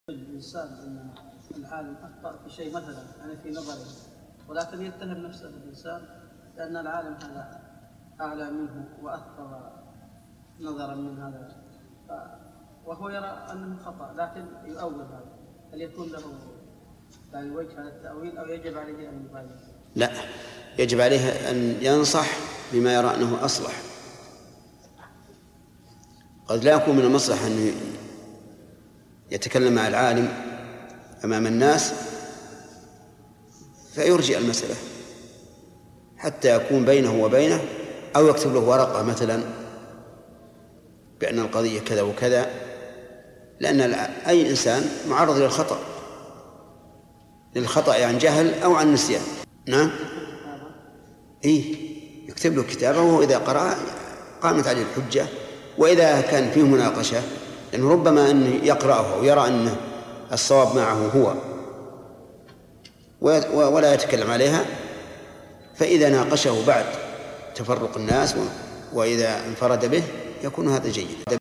الإنسان أن العالم أخطأ في شيء مثلا يعني في نظره، ولكن يتهم نفسه الإنسان لأن العالم هذا أعلى منه وأكثر نظرا من هذا، وهو يرى أنه خطأ لكن يؤول هذا. هل يكون له يعني وجه هذا التأويل أو يجب عليه أن يبالغ؟ لا، يجب عليه أن ينصح بما يرى أنه أصلح. قد لا يكون من المصلحة أن يتكلم مع العالم أمام الناس فيرجئ المسألة حتى يكون بينه وبينه، أو يكتب له ورقة مثلا بأن القضية كذا وكذا، لأن أي إنسان معرض للخطأ عن جهل أو عن نسيان. نعم، يكتب له كتابه، وإذا قرأ قامت عليه الحجة. وإذا كان فيه مناقشة، لأنه ربما أن يقرأه ويرى أن الصواب معه هو ولا يتكلم عليها، فإذا ناقشه بعد تفرق الناس وإذا انفرد به يكون هذا جيد.